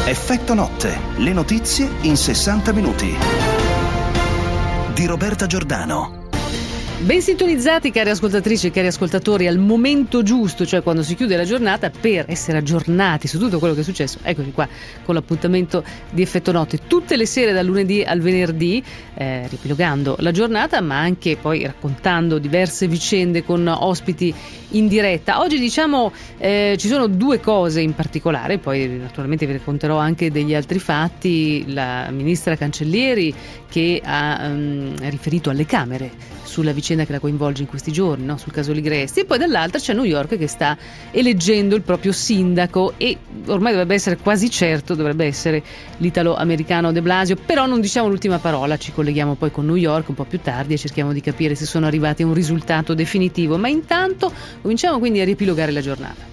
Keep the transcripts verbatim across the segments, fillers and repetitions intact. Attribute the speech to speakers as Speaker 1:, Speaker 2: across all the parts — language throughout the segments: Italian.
Speaker 1: Effetto notte, le notizie in sessanta minuti. Di Roberta Giordano.
Speaker 2: Ben sintonizzati, cari ascoltatrici e cari ascoltatori, al momento giusto, cioè quando si chiude la giornata, per essere aggiornati su tutto quello che è successo. Eccoci qua con l'appuntamento di Effetto Notte tutte le sere dal lunedì al venerdì, eh, riepilogando la giornata, ma anche poi raccontando diverse vicende con ospiti in diretta. Oggi diciamo eh, ci sono due cose in particolare, poi naturalmente vi racconterò anche degli altri fatti. La ministra Cancellieri che ha um, riferito alle Camere sulla vicenda che la coinvolge in questi giorni, no? Sul caso Ligresti, e poi dall'altra c'è New York che sta eleggendo il proprio sindaco e ormai dovrebbe essere quasi certo, dovrebbe essere l'italo-americano De Blasio, però non diciamo l'ultima parola, ci colleghiamo poi con New York un po' più tardi e cerchiamo di capire se sono arrivati a un risultato definitivo, ma intanto cominciamo quindi a riepilogare la giornata.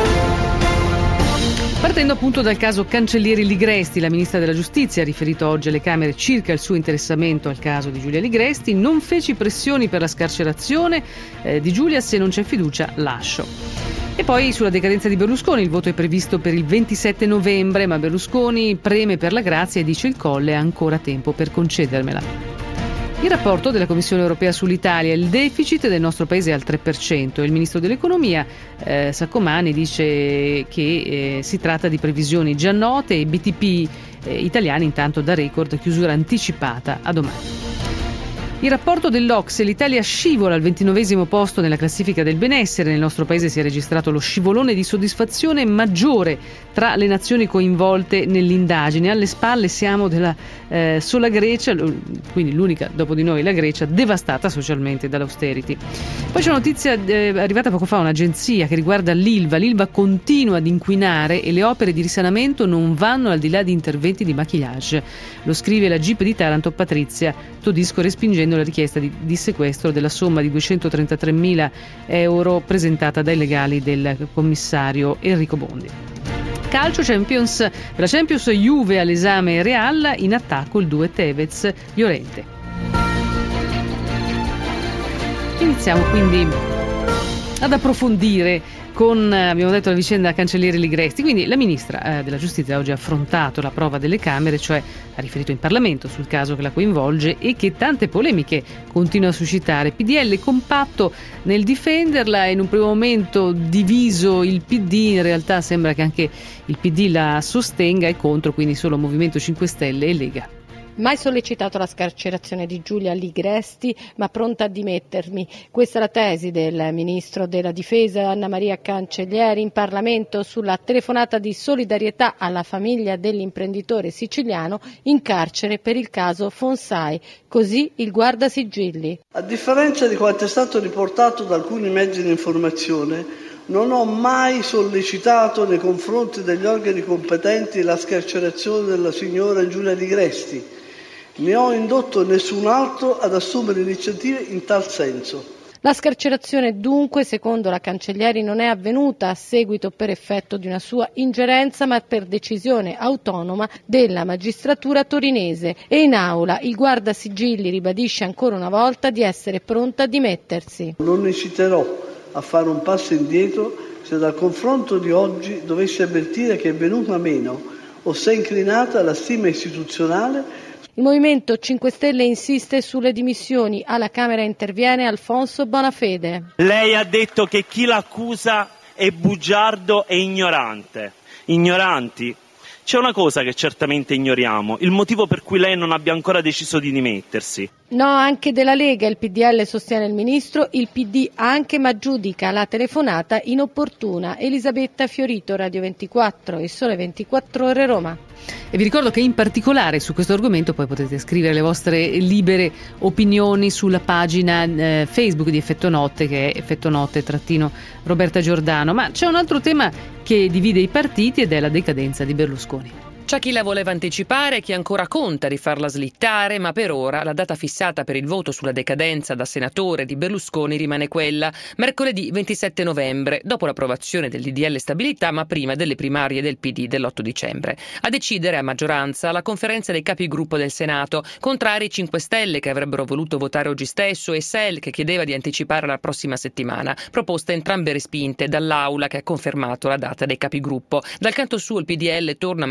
Speaker 2: Partendo appunto dal caso Cancellieri Ligresti, la ministra della Giustizia ha riferito oggi alle Camere circa il suo interessamento al caso di Giulia Ligresti. Non feci pressioni per la scarcerazione eh, di Giulia, se non c'è fiducia lascio. E poi sulla decadenza di Berlusconi, il voto è previsto per il ventisette novembre, ma Berlusconi preme per la grazia e dice il Colle ha ancora tempo per concedermela. Il rapporto della Commissione europea sull'Italia: il deficit del nostro paese è al tre per cento e il ministro dell'economia eh, Saccomanni dice che eh, si tratta di previsioni già note e i B T P eh, italiani intanto da record, chiusura anticipata a domani. Il rapporto dell'Ocse: l'Italia scivola al ventinovesimo posto nella classifica del benessere. Nel nostro paese si è registrato lo scivolone di soddisfazione maggiore tra le nazioni coinvolte nell'indagine. Alle spalle siamo della eh, sola Grecia, quindi l'unica dopo di noi, la Grecia, devastata socialmente dall'austerity. Poi c'è una notizia eh, arrivata poco fa, un'agenzia che riguarda l'Ilva. L'Ilva continua ad inquinare e le opere di risanamento non vanno al di là di interventi di maquillage. Lo scrive la G I P di Taranto Patrizia Todisco, respingendo la richiesta di, di sequestro della somma di duecentotrentatremila euro presentata dai legali del commissario Enrico Bondi. Calcio Champions, per la Champions Juve all'esame Real, in attacco il due Tevez Llorente. Iniziamo quindi ad approfondire con, abbiamo detto, la vicenda Cancellieri Ligresti. Quindi la ministra eh, della Giustizia oggi ha affrontato la prova delle Camere, cioè ha riferito in Parlamento sul caso che la coinvolge e che tante polemiche continua a suscitare. P D L compatto nel difenderla, in un primo momento diviso il P D, in realtà sembra che anche il P D la sostenga e contro quindi solo Movimento cinque Stelle e Lega.
Speaker 3: Mai sollecitato la scarcerazione di Giulia Ligresti, ma pronta a dimettermi. Questa è la tesi del ministro della Difesa Anna Maria Cancellieri in Parlamento sulla telefonata di solidarietà alla famiglia dell'imprenditore siciliano in carcere per il caso Fonsai. Così il guardasigilli.
Speaker 4: A differenza di quanto è stato riportato da alcuni mezzi di informazione, non ho mai sollecitato nei confronti degli organi competenti la scarcerazione della signora Giulia Ligresti. Ne ho indotto nessun altro ad assumere iniziative in tal senso.
Speaker 3: La scarcerazione dunque, secondo la Cancellieri, non è avvenuta a seguito per effetto di una sua ingerenza, ma per decisione autonoma della magistratura torinese. E in aula il guardasigilli ribadisce ancora una volta di essere pronta a dimettersi.
Speaker 4: Non esiterò a fare un passo indietro se dal confronto di oggi dovessi avvertire che è venuta meno o se è inclinata la stima istituzionale.
Speaker 3: Il Movimento cinque Stelle insiste sulle dimissioni. Alla Camera interviene Alfonso Bonafede.
Speaker 5: Lei ha detto che chi l'accusa è bugiardo e ignorante. Ignoranti? C'è una cosa che certamente ignoriamo, il motivo per cui lei non abbia ancora deciso di dimettersi.
Speaker 3: No, anche della Lega, il P D L sostiene il ministro, il P D anche, ma giudica la telefonata inopportuna. Elisabetta Fiorito, Radio ventiquattro e Sole ventiquattro Ore Roma.
Speaker 2: E vi ricordo che in particolare su questo argomento poi potete scrivere le vostre libere opinioni sulla pagina eh, Facebook di Effetto Notte, che è Effetto Notte trattino Roberta Giordano. Ma c'è un altro tema che divide i partiti ed è la decadenza di Berlusconi.
Speaker 6: C'è chi la voleva anticipare e chi ancora conta di farla slittare, ma per ora la data fissata per il voto sulla decadenza da senatore di Berlusconi rimane quella, mercoledì ventisette novembre, dopo l'approvazione del D D L stabilità, ma prima delle primarie del P D dell'otto dicembre. A decidere a maggioranza la conferenza dei capigruppo del Senato, contrari cinque Stelle che avrebbero voluto votare oggi stesso e S E L che chiedeva di anticipare la prossima settimana, proposte entrambe respinte dall'Aula che ha confermato la data dei capigruppo. Dal canto suo il P D L torna a mettere in discussione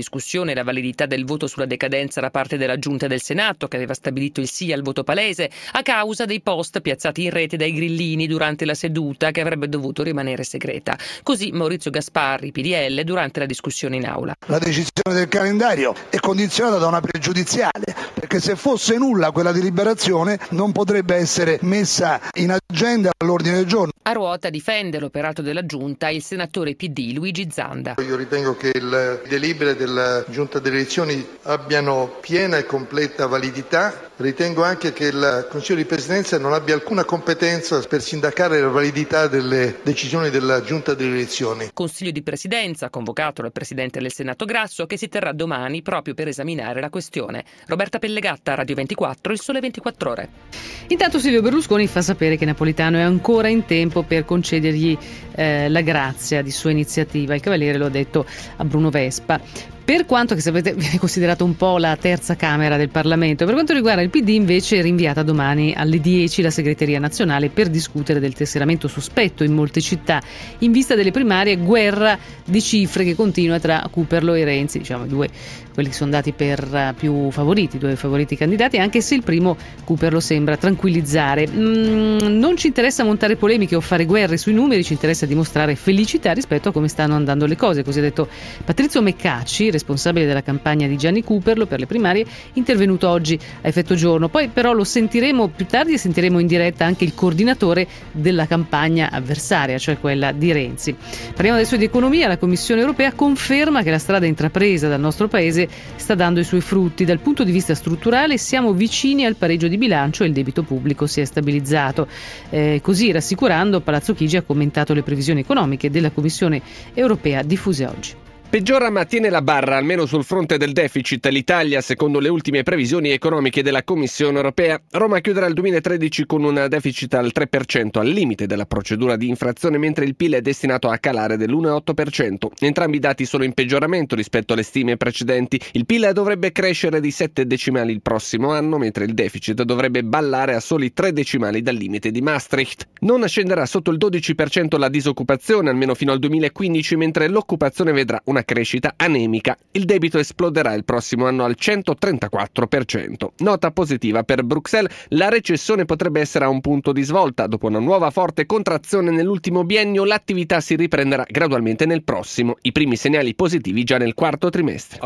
Speaker 6: discussione la validità del voto sulla decadenza da parte della Giunta del Senato, che aveva stabilito il sì al voto palese, a causa dei post piazzati in rete dai grillini durante la seduta, che avrebbe dovuto rimanere segreta. Così Maurizio Gasparri, P D L, durante la discussione in aula.
Speaker 7: La decisione del calendario è condizionata da una pregiudiziale, perché se fosse nulla quella deliberazione non potrebbe essere messa in agenda all'ordine del giorno.
Speaker 6: A ruota difende l'operato della Giunta il senatore P D Luigi Zanda.
Speaker 8: Io ritengo che le delibere della Giunta delle elezioni abbiano piena e completa validità. Ritengo anche che il Consiglio di Presidenza non abbia alcuna competenza per sindacare la validità delle decisioni della Giunta delle elezioni.
Speaker 6: Consiglio di Presidenza convocato dal Presidente del Senato Grasso, che si terrà domani proprio per esaminare la questione. Roberta Pellegatta, Radio ventiquattro, Il Sole ventiquattro Ore.
Speaker 2: Intanto Silvio Berlusconi fa sapere che Napolitano è ancora in tempo per concedergli eh, la grazia di sua iniziativa. Il Cavaliere lo ha detto a Bruno Vespa. Per quanto, che sapete, viene considerato un po' la terza Camera del Parlamento, per quanto riguarda il P D invece è rinviata domani alle dieci la segreteria nazionale per discutere del tesseramento sospetto in molte città in vista delle primarie, guerra di cifre che continua tra Cooperlo e Renzi, diciamo i due quelli che sono dati per più favoriti, i due favoriti candidati, anche se il primo Cooperlo sembra tranquillizzare. Mm, non ci interessa montare polemiche o fare guerre sui numeri, ci interessa dimostrare felicità rispetto a come stanno andando le cose, così ha detto Patrizio Meccacci, responsabile della campagna di Gianni Cooperlo per le primarie, intervenuto oggi a effetto giorno. Poi però lo sentiremo più tardi e sentiremo in diretta anche il coordinatore della campagna avversaria, cioè quella di Renzi. Parliamo adesso di economia. La Commissione europea conferma che la strada intrapresa dal nostro paese sta dando i suoi frutti. Dal punto di vista strutturale siamo vicini al pareggio di bilancio e il debito pubblico si è stabilizzato. Eh, così rassicurando, Palazzo Chigi ha commentato le previsioni economiche della Commissione europea diffuse oggi.
Speaker 9: Peggiora ma tiene la barra, almeno sul fronte del deficit. L'Italia, secondo le ultime previsioni economiche della Commissione europea, Roma chiuderà il duemilatredici con un deficit al tre per cento, al limite della procedura di infrazione, mentre il P I L è destinato a calare dell'uno virgola otto per cento. Entrambi i dati sono in peggioramento rispetto alle stime precedenti. Il P I L dovrebbe crescere di sette decimali il prossimo anno, mentre il deficit dovrebbe ballare a soli tre decimali dal limite di Maastricht. Non scenderà sotto il dodici per cento la disoccupazione, almeno fino al duemilaquindici, mentre l'occupazione vedrà una crescita anemica. Il debito esploderà il prossimo anno al centotrentaquattro per cento. Nota positiva per Bruxelles: la recessione potrebbe essere a un punto di svolta. Dopo una nuova forte contrazione nell'ultimo biennio, l'attività si riprenderà gradualmente nel prossimo. I primi segnali positivi già nel quarto trimestre.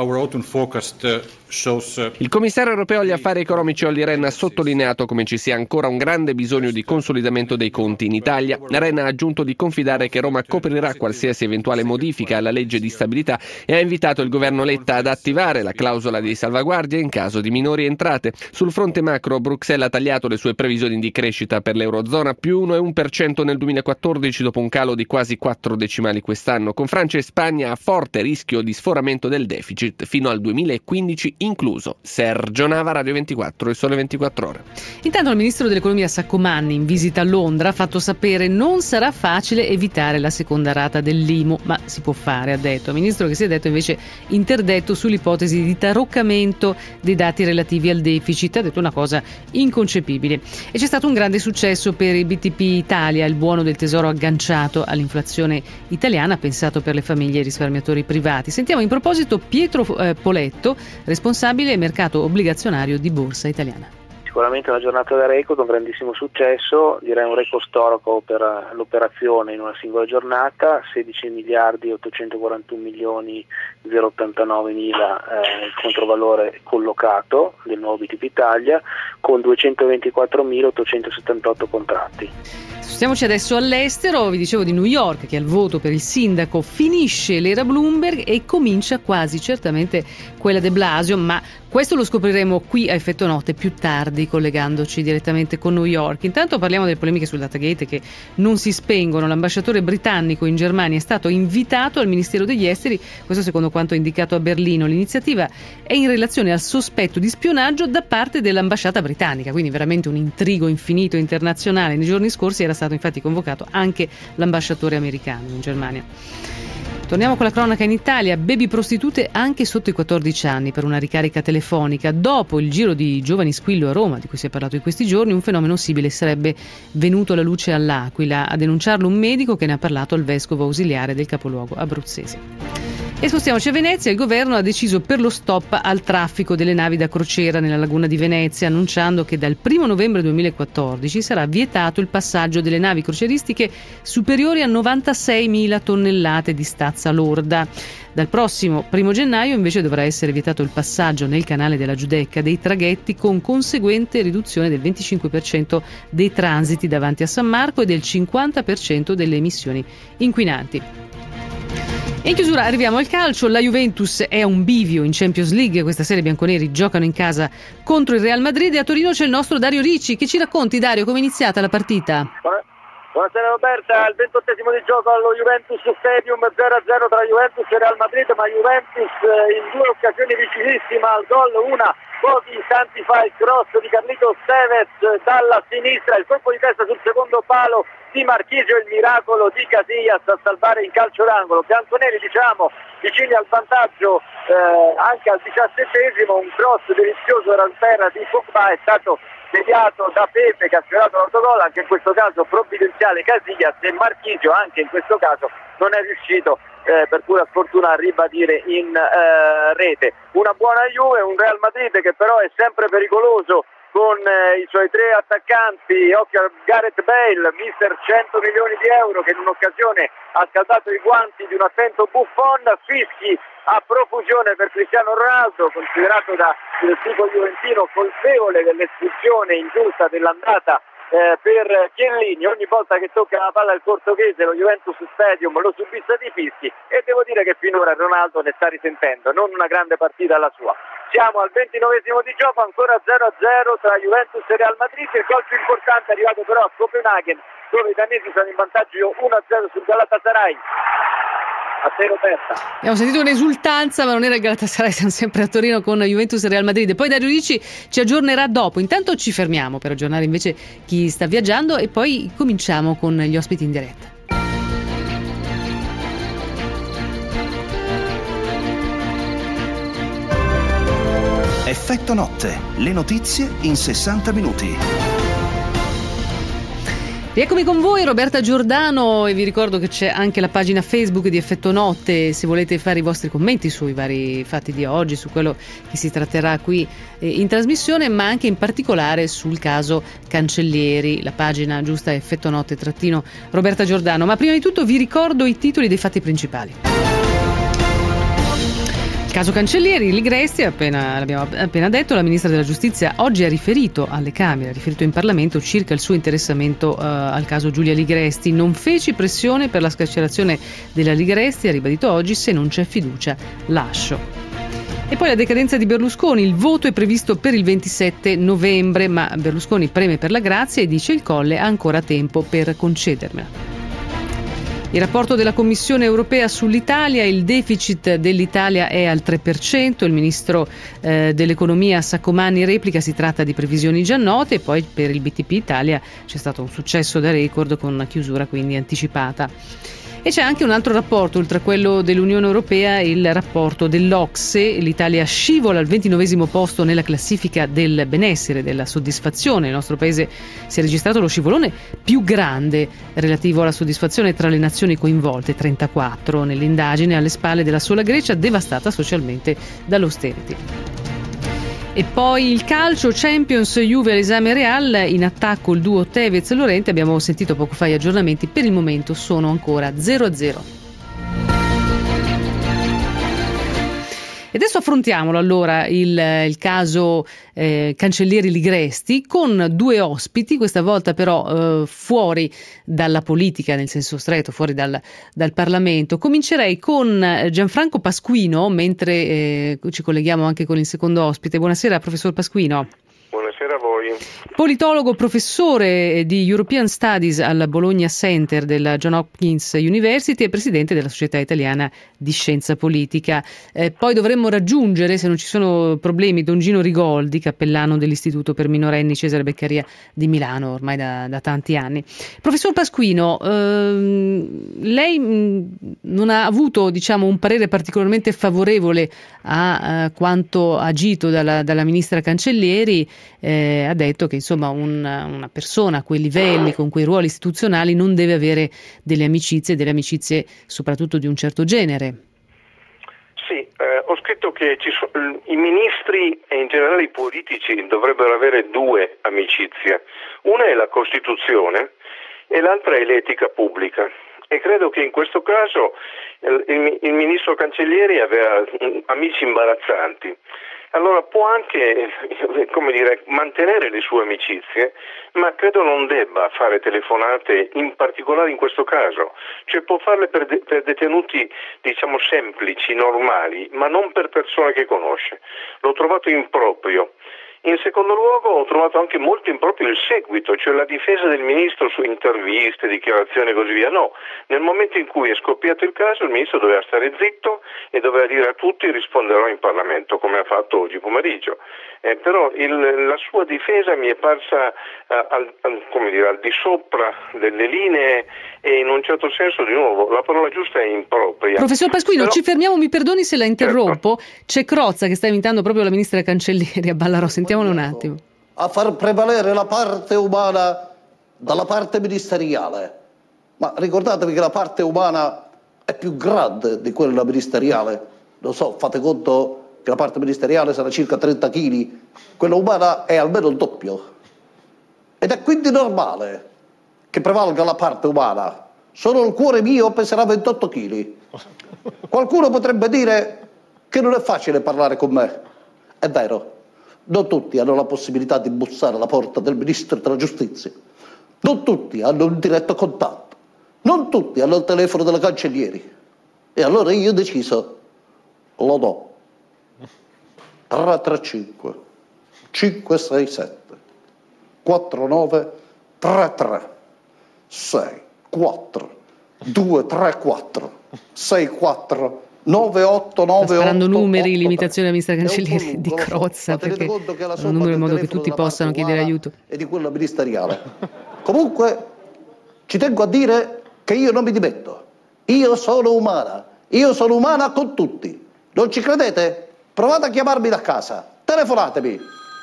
Speaker 9: Il commissario europeo agli affari economici Olli Rehn ha sottolineato come ci sia ancora un grande bisogno di consolidamento dei conti in Italia. Rehn ha aggiunto di confidare che Roma coprirà qualsiasi eventuale modifica alla legge di stabilità e ha invitato il governo Letta ad attivare la clausola di salvaguardia in caso di minori entrate. Sul fronte macro, Bruxelles ha tagliato le sue previsioni di crescita per l'Eurozona, più uno virgola uno per cento nel duemilaquattordici dopo un calo di quasi quattro decimali quest'anno, con Francia e Spagna a forte rischio di sforamento del deficit fino al duemilaquindici incluso. Sergio Nava, Radio ventiquattro, Il Sole ventiquattro Ore.
Speaker 2: Intanto il ministro dell'economia Saccomanni, in visita a Londra, ha fatto sapere non sarà facile evitare la seconda rata dell'I M U, ma si può fare, ha detto. Il ministro che si è detto invece interdetto sull'ipotesi di taroccamento dei dati relativi al deficit, ha detto una cosa inconcepibile. E c'è stato un grande successo per il B T P Italia, il buono del tesoro agganciato all'inflazione italiana, pensato per le famiglie e i risparmiatori privati. Sentiamo in proposito Pietro eh, Poletto, responsabile mercato obbligazionario di Borsa Italiana.
Speaker 10: Sicuramente una giornata da record, un grandissimo successo, direi un record storico per l'operazione in una singola giornata, sedici miliardi ottocentoquarantuno milioni zero ottantanove mila eh, il controvalore collocato del nuovo B T P Italia, con duecentoventiquattromila ottocentosettantotto contratti.
Speaker 2: Spostiamoci adesso all'estero, vi dicevo di New York, che al voto per il sindaco finisce l'era Bloomberg e comincia quasi certamente quella de Blasio, ma questo lo scopriremo qui a Effetto Notte più tardi, collegandoci direttamente con New York. Intanto parliamo delle polemiche sul Datagate che non si spengono. L'ambasciatore britannico in Germania è stato invitato al Ministero degli Esteri, questo secondo quanto indicato a Berlino. L'iniziativa è in relazione al sospetto di spionaggio da parte dell'ambasciata britannica, quindi veramente un intrigo infinito internazionale. Nei giorni scorsi era stato infatti convocato anche l'ambasciatore americano in Germania. Torniamo con la cronaca in Italia. Baby prostitute anche sotto i quattordici anni per una ricarica telefonica. Dopo il giro di Giovani Squillo a Roma, di cui si è parlato in questi giorni, un fenomeno simile sarebbe venuto alla luce all'Aquila. A denunciarlo un medico che ne ha parlato al vescovo ausiliare del capoluogo abruzzese. E spostiamoci a Venezia. Il governo ha deciso per lo stop al traffico delle navi da crociera nella laguna di Venezia, annunciando che dal primo novembre duemilaquattordici sarà vietato il passaggio delle navi crocieristiche superiori a novantaseimila tonnellate di stazza lorda. Dal prossimo primo gennaio invece dovrà essere vietato il passaggio nel canale della Giudecca dei traghetti, con conseguente riduzione del venticinque per cento dei transiti davanti a San Marco e del cinquanta per cento delle emissioni inquinanti. E in chiusura arriviamo al calcio. La Juventus è un bivio in Champions League. Questa sera i bianconeri giocano in casa contro il Real Madrid e a Torino c'è il nostro Dario Ricci. Che ci racconti, Dario, come è iniziata la partita?
Speaker 11: Buonasera Roberta, il ventottesimo di gioco allo Juventus Stadium, zero a zero tra Juventus e Real Madrid, ma Juventus in due occasioni vicinissima al gol, una pochi istanti fa il cross di Carlitos Tevez dalla sinistra, il colpo di testa sul secondo palo di Marchisio, il miracolo di Casillas a salvare in calcio d'angolo. Bianconeri, diciamo, vicini al vantaggio eh, anche al diciassettesimo, un cross delizioso dalla terra di Pogba è stato deviato da Pepe che ha sfiorato l'autogol, anche in questo caso provvidenziale Casillas, e Marchisio anche in questo caso non è riuscito eh, per pura sfortuna a ribadire in eh, rete. Una buona Juve, un Real Madrid che però è sempre pericoloso con eh, i suoi tre attaccanti, occhio a Gareth Bale, mister cento milioni di euro, che in un'occasione ha scaldato i guanti di un attento Buffon, fischi a profusione per Cristiano Ronaldo, considerato da il tifo juventino colpevole dell'espulsione ingiusta dell'andata eh, per Chiellini. Ogni volta che tocca la palla il portoghese, lo Juventus Stadium lo subissa di fischi, e devo dire che finora Ronaldo ne sta risentendo, non una grande partita la sua. Siamo al ventinovesimo di gioco, ancora zero a zero tra Juventus e Real Madrid. Il gol più importante è arrivato però a Copenaghen, dove i danesi sono in vantaggio uno a zero sul Galatasaray. A te Roberta.
Speaker 2: Abbiamo sentito un'esultanza, ma non era il Galatasaray, siamo sempre a Torino con Juventus e Real Madrid. Poi Dario Ricci ci aggiornerà dopo. Intanto ci fermiamo per aggiornare invece chi sta viaggiando e poi cominciamo con gli ospiti in diretta.
Speaker 1: Effetto notte, le notizie in sessanta minuti.
Speaker 2: Rieccomi con voi, Roberta Giordano, e vi ricordo che c'è anche la pagina Facebook di Effetto Notte se volete fare i vostri commenti sui vari fatti di oggi, su quello che si tratterà qui in trasmissione, ma anche in particolare sul caso Cancellieri. La pagina giusta è Effetto Notte trattino Roberta Giordano. Ma prima di tutto vi ricordo i titoli dei fatti principali. Caso Cancellieri, Ligresti, appena, l'abbiamo appena detto, la ministra della Giustizia oggi ha riferito alle Camere, ha riferito in Parlamento circa il suo interessamento uh, al caso Giulia Ligresti. Non feci pressione per la scarcerazione della Ligresti, ha ribadito oggi, se non c'è fiducia lascio. E poi la decadenza di Berlusconi, il voto è previsto per il ventisette novembre, ma Berlusconi preme per la grazia e dice il Colle ha ancora tempo per concedermela. Il rapporto della Commissione europea sull'Italia, il deficit dell'Italia è al tre per cento, il ministro eh, dell'economia Saccomanni replica, si tratta di previsioni già note, e poi per il B T P Italia c'è stato un successo da record con una chiusura quindi anticipata. E c'è anche un altro rapporto, oltre a quello dell'Unione Europea, il rapporto dell'Ocse. L'Italia scivola al ventinovesimo posto nella classifica del benessere, della soddisfazione. Il nostro paese si è registrato lo scivolone più grande relativo alla soddisfazione tra le nazioni coinvolte, trentaquattro nell'indagine, alle spalle della sola Grecia, devastata socialmente dall'austerity. E poi il calcio, Champions, Juve all'esame Real, in attacco il duo Tevez-Llorente. Abbiamo sentito poco fa gli aggiornamenti, per il momento sono ancora zero a zero. E adesso affrontiamolo allora il, il caso eh, Cancellieri Ligresti con due ospiti, questa volta però eh, fuori dalla politica, nel senso stretto, fuori dal, dal Parlamento. Comincerei con Gianfranco Pasquino, mentre eh, ci colleghiamo anche con il secondo ospite. Buonasera professor Pasquino.
Speaker 12: Buonasera a voi.
Speaker 2: Politologo, professore di European Studies al Bologna Center della Johns Hopkins University e presidente della Società Italiana di Scienza Politica. Eh, poi dovremmo raggiungere, se non ci sono problemi, Don Gino Rigoldi, cappellano dell'Istituto per minorenni Cesare Beccaria di Milano, ormai da, da tanti anni. Professor Pasquino, ehm, lei mh, non ha avuto, diciamo, un parere particolarmente favorevole a, a quanto agito dalla, dalla ministra Cancellieri. Eh, ha detto che insomma un, una persona a quei livelli, con quei ruoli istituzionali, non deve avere delle amicizie, delle amicizie soprattutto di un certo genere.
Speaker 12: che ci so, i ministri e in generale i politici dovrebbero avere due amicizie. Una è la Costituzione e l'altra è l'etica pubblica. E credo che in questo caso il, il, il ministro Cancellieri aveva amici imbarazzanti. Allora può anche, come dire, mantenere le sue amicizie, ma credo non debba fare telefonate, in particolare in questo caso. Cioè può farle per, de- per detenuti, diciamo, semplici, normali, ma non per persone che conosce. L'ho trovato improprio. In secondo luogo ho trovato anche molto improprio il seguito, cioè la difesa del ministro su interviste, dichiarazioni e così via. No, nel momento in cui è scoppiato il caso il ministro doveva stare zitto e doveva dire a tutti risponderò in Parlamento, come ha fatto oggi pomeriggio. Eh, però il, la sua difesa mi è parsa eh, al, al, come dire, al di sopra delle linee e in un certo senso, di nuovo, la parola giusta è impropria.
Speaker 2: Professor Pasquino,
Speaker 12: però...
Speaker 2: ci fermiamo, mi perdoni se la interrompo. Certo. C'è Crozza che sta imitando proprio la ministra Cancellieri a Ballarò, sentiamolo un attimo.
Speaker 13: A far prevalere la parte umana dalla parte ministeriale. Ma ricordatevi che la parte umana è più grande di quella ministeriale. Lo so, fate conto che la parte ministeriale sarà circa trenta chili, quella umana è almeno il doppio. Ed è quindi normale che prevalga la parte umana. Solo il cuore mio peserà ventotto chili. Qualcuno potrebbe dire che non è facile parlare con me. È vero, non tutti hanno la possibilità di bussare alla porta del Ministro della Giustizia. Non tutti hanno un diretto contatto. Non tutti hanno il telefono della Cancellieri. E allora io ho deciso, lo do. tre tre cinque cinque sei sette quattro nove tre tre sei quattro due tre quattro sei quattro nove otto nove otto.
Speaker 2: Sparando numeri, l'imitazione della ministra Cancellieri di Crozza, perché è un numero in modo che tutti possano chiedere aiuto.
Speaker 13: E di quella ministeriale. Comunque ci tengo a dire che io non mi dimetto. Io sono umana. Io sono umana con tutti. Non ci credete? Provate a chiamarmi da casa. Telefonatemi.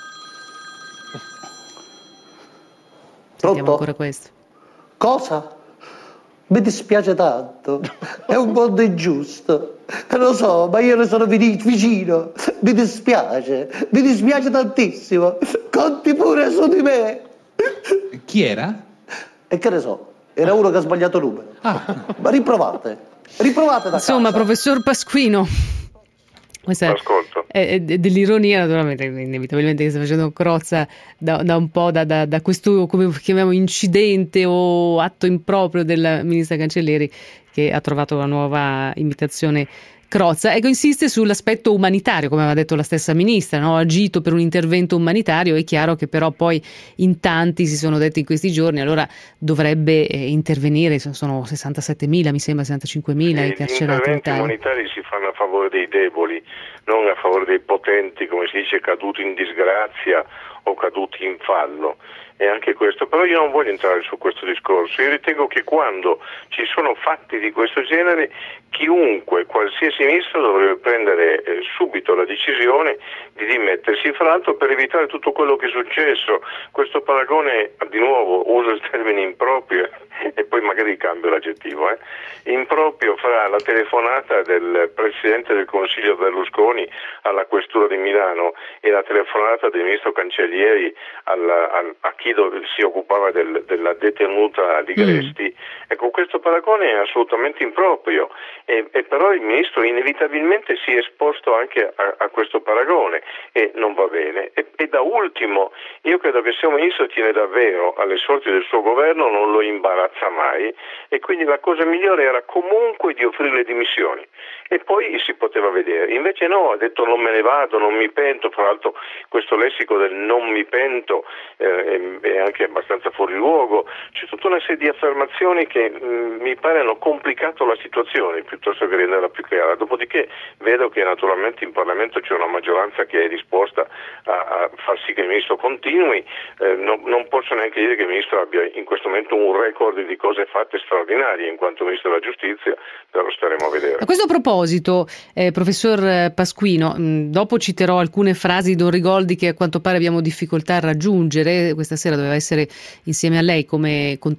Speaker 2: Sentiamo ancora questo.
Speaker 13: Cosa? Mi dispiace tanto. È un mondo ingiusto. Lo so, ma io ne sono vicino. Mi dispiace. Mi dispiace tantissimo. Conti pure su di me.
Speaker 14: Chi era?
Speaker 13: E che ne so. Era uno che ha sbagliato numero. Ah. Ma riprovate. Riprovate da casa.
Speaker 2: Insomma, professor Pasquino. Questa è, è dell'ironia, naturalmente, inevitabilmente, che sta facendo Crozza da, da un po' da, da, da questo, come chiamiamo, incidente o atto improprio della ministra Cancellieri, che ha trovato la nuova imitazione Crozza. Ecco, insiste sull'aspetto umanitario, come aveva detto la stessa ministra, no? Ha agito per un intervento umanitario. È chiaro che però poi in tanti si sono detti in questi giorni allora dovrebbe eh, intervenire. Sono sessantasettemila, mi sembra sessantacinquemila i carcerati in Italia.
Speaker 12: Gli interventi umanitari si fanno a favore dei deboli, non a favore dei potenti, come si dice, caduti in disgrazia o caduti in fallo. E anche questo, però io non voglio entrare su questo discorso. Io ritengo che quando ci sono fatti di questo genere, chiunque, qualsiasi ministro dovrebbe prendere eh, subito la decisione di dimettersi, fra l'altro per evitare tutto quello che è successo. Questo paragone, di nuovo, uso il termine improprio e poi magari cambio l'aggettivo, eh. improprio fra la telefonata del Presidente del Consiglio Berlusconi alla Questura di Milano e la telefonata del Ministro Cancellieri alla, al, a chi si occupava del, della detenuta Ligresti. Mm. Ecco, questo paragone è assolutamente improprio e, e però il Ministro inevitabilmente si è esposto anche a, a questo paragone e non va bene. E, e da ultimo, io credo che se un Ministro tiene davvero alle sorti del suo governo non lo imbarazza mai e quindi la cosa migliore era comunque di offrire le dimissioni e poi si poteva vedere. Invece no, ha detto non me ne vado, non mi pento. Fra l'altro questo lessico del non mi pento eh, è anche abbastanza fuori luogo. C'è tutta una serie di affermazioni che mh, mi pare hanno complicato la situazione piuttosto che renderla più chiara. Dopodiché vedo che naturalmente in Parlamento c'è una maggioranza che è disposta a, a far sì che il Ministro continui. Eh, non, non posso neanche dire che il Ministro abbia in questo momento un record di cose fatte straordinarie in quanto Ministro della Giustizia, però staremo a vedere.
Speaker 2: A questo proposito, eh, professor Pasquino, mh, dopo citerò alcune frasi di Don Rigoldi che a quanto pare abbiamo difficoltà a raggiungere. Questa sera doveva essere insieme a lei come controllore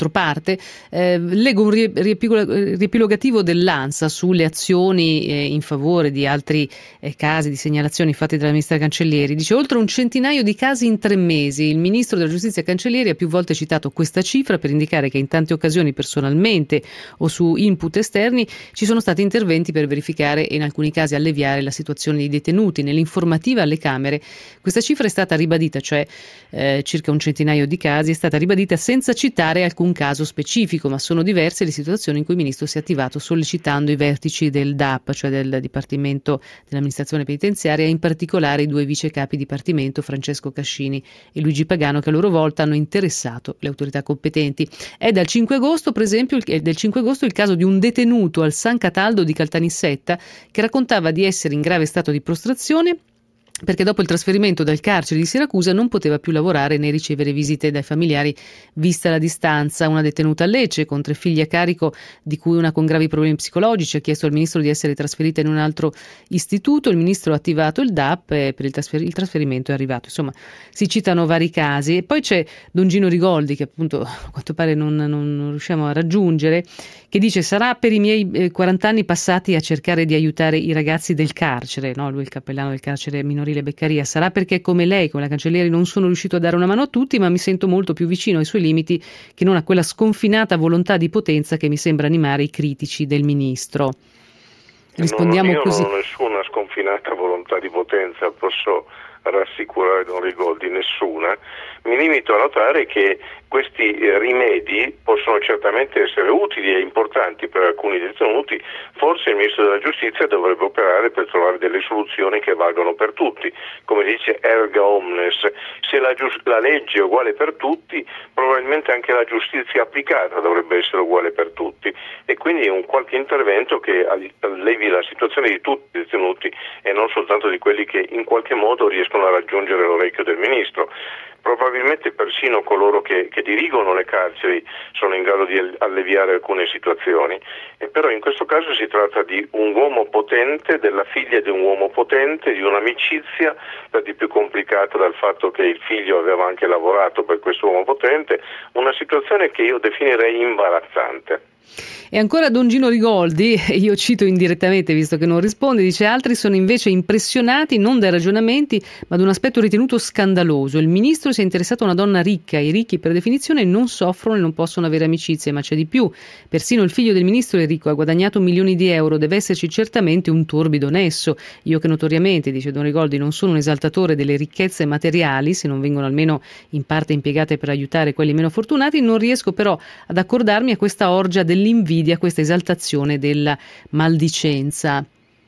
Speaker 2: dall'altra parte. Eh, leggo un riepilogativo dell'ANSA sulle azioni eh, in favore di altri eh, casi di segnalazioni fatte dalla ministra Cancellieri. Dice: oltre un centinaio di casi in tre mesi. Il ministro della giustizia Cancellieri ha più volte citato questa cifra per indicare che in tante occasioni personalmente o su input esterni ci sono stati interventi per verificare e in alcuni casi alleviare la situazione dei detenuti. Nell'informativa alle Camere questa cifra è stata ribadita, cioè eh, circa un centinaio di casi, è stata ribadita senza citare alcun caso specifico, ma sono diverse le situazioni in cui il ministro si è attivato sollecitando i vertici del D A P, cioè del Dipartimento dell'Amministrazione Penitenziaria, in particolare i due vice capi dipartimento Francesco Cascini e Luigi Pagano, che a loro volta hanno interessato le autorità competenti. È dal cinque agosto, per esempio, il, del cinque agosto il caso di un detenuto al San Cataldo di Caltanissetta che raccontava di essere in grave stato di prostrazione perché dopo il trasferimento dal carcere di Siracusa non poteva più lavorare né ricevere visite dai familiari vista la distanza. Una detenuta a Lecce con tre figli a carico, di cui una con gravi problemi psicologici, ha chiesto al ministro di essere trasferita in un altro istituto. Il ministro ha attivato il D A P e per il, trasfer- il trasferimento è arrivato. Insomma, si citano vari casi. E poi c'è Don Gino Rigoldi, che appunto a quanto pare non, non, non riusciamo a raggiungere, che dice: sarà per i miei eh, quaranta anni passati a cercare di aiutare i ragazzi del carcere, no? Lui è il cappellano del carcere minorile Beccaria, sarà perché come lei, come la Cancellieri, non sono riuscito a dare una mano a tutti, ma mi sento molto più vicino ai suoi limiti che non a quella sconfinata volontà di potenza che mi sembra animare i critici del ministro. Rispondiamo
Speaker 12: non, io
Speaker 2: così.
Speaker 12: Non ho nessuna sconfinata volontà di potenza, posso rassicurare Don Rigoldi, nessuna. Mi limito a notare che questi rimedi possono certamente essere utili e importanti per alcuni detenuti. Forse il Ministro della Giustizia dovrebbe operare per trovare delle soluzioni che valgano per tutti. Come dice erga omnes, se la, giust- la legge è uguale per tutti, probabilmente anche la giustizia applicata dovrebbe essere uguale per tutti, e quindi un qualche intervento che allevi la situazione di tutti i detenuti e non soltanto di quelli che in qualche modo riescono a raggiungere l'orecchio del Ministro. Probabilmente persino coloro che, che dirigono le carceri sono in grado di alleviare alcune situazioni, e però in questo caso si tratta di un uomo potente, della figlia di un uomo potente, di un'amicizia per di più complicata dal fatto che il figlio aveva anche lavorato per questo uomo potente, una situazione che io definirei imbarazzante.
Speaker 2: E ancora Don Gino Rigoldi, io cito indirettamente visto che non risponde, dice: altri sono invece impressionati non dai ragionamenti ma da un aspetto ritenuto scandaloso. Il ministro si è interessato a una donna ricca, i ricchi per definizione non soffrono e non possono avere amicizie, ma c'è di più. Persino il figlio del ministro è ricco, ha guadagnato milioni di euro, deve esserci certamente un torbido nesso. Io che notoriamente, dice Don Rigoldi, non sono un esaltatore delle ricchezze materiali, se non vengono almeno in parte impiegate per aiutare quelli meno fortunati, non riesco però ad accordarmi a questa orgia dell'invidia, a questa esaltazione della maldicenza.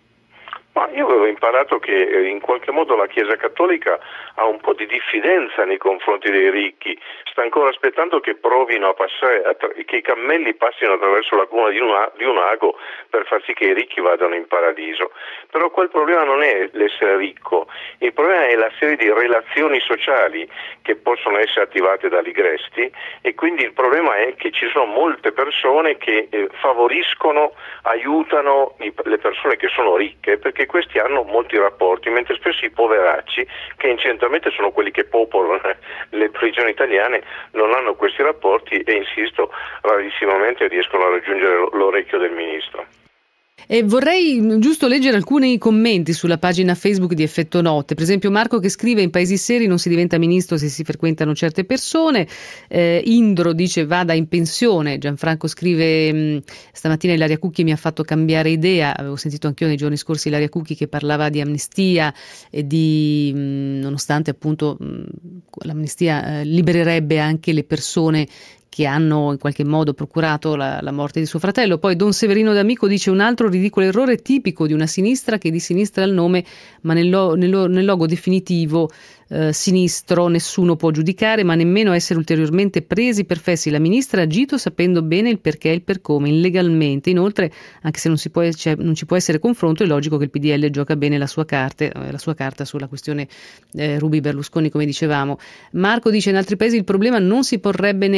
Speaker 12: Ma io avevo imparato che in qualche modo la Chiesa Cattolica ha un po' di diffidenza nei confronti dei ricchi, sta ancora aspettando che provino a passare, che i cammelli passino attraverso la cruna di un, di un ago per far sì che i ricchi vadano in paradiso. Però quel problema non è l'essere ricco, il problema è la serie di relazioni sociali che possono essere attivate da Ligresti, e quindi il problema è che ci sono molte persone che eh, favoriscono, aiutano i, le persone che sono ricche, perché questi hanno molti rapporti, mentre spesso i poveracci, che incidentalmente sono quelli che popolano le prigioni italiane, non hanno questi rapporti e, insisto, rarissimamente riescono a raggiungere l'orecchio del ministro.
Speaker 2: E vorrei giusto leggere alcuni commenti sulla pagina Facebook di Effetto Notte. Per esempio Marco che scrive: in paesi seri non si diventa ministro se si frequentano certe persone. eh, Indro dice: vada in pensione. Gianfranco scrive: stamattina Ilaria Cucchi mi ha fatto cambiare idea, avevo sentito anch'io nei giorni scorsi Ilaria Cucchi che parlava di amnistia e di mh, nonostante appunto mh, l'amnistia eh, libererebbe anche le persone che hanno in qualche modo procurato la, la morte di suo fratello. Poi Don Severino D'Amico dice: un altro ridicolo errore tipico di una sinistra che di sinistra è il nome, ma nel, lo, nel, nel logo definitivo eh, sinistro nessuno può giudicare, ma nemmeno essere ulteriormente presi per fessi. La ministra ha agito sapendo bene il perché e il per come, illegalmente. Inoltre, anche se non, si può, cioè, non ci può essere confronto, è logico che il P D L gioca bene la sua carta, eh, la sua carta sulla questione eh, Ruby Berlusconi, come dicevamo. Marco dice: in altri paesi il problema non si porrebbe neanche.